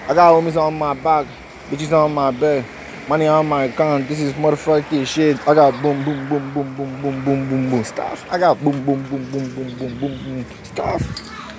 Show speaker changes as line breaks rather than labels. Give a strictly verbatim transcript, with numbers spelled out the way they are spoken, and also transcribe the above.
I got homies on my back, bitches on my bed, money on my account. This is motherfucking shit. I got boom, boom, boom, boom, boom, boom, boom, boom, boom, stuff. I got boom, boom, boom, boom, boom, boom, boom, boom, stuff.